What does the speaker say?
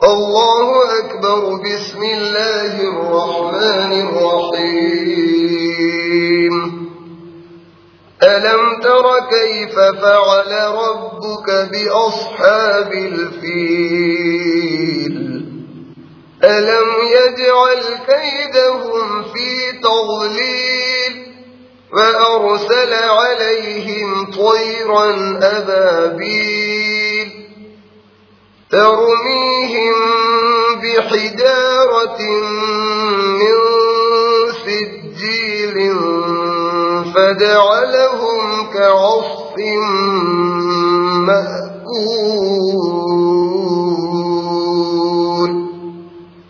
الله أكبر. بسم الله الرحمن الرحيم. ألم تر كيف فعل ربك بأصحاب الفيل ألم يجعل كيدهم في تضليل وأرسل عليهم طيرا أبابيل ترميهم بحجارة من سجيل فجعلهم كعصف مأكول.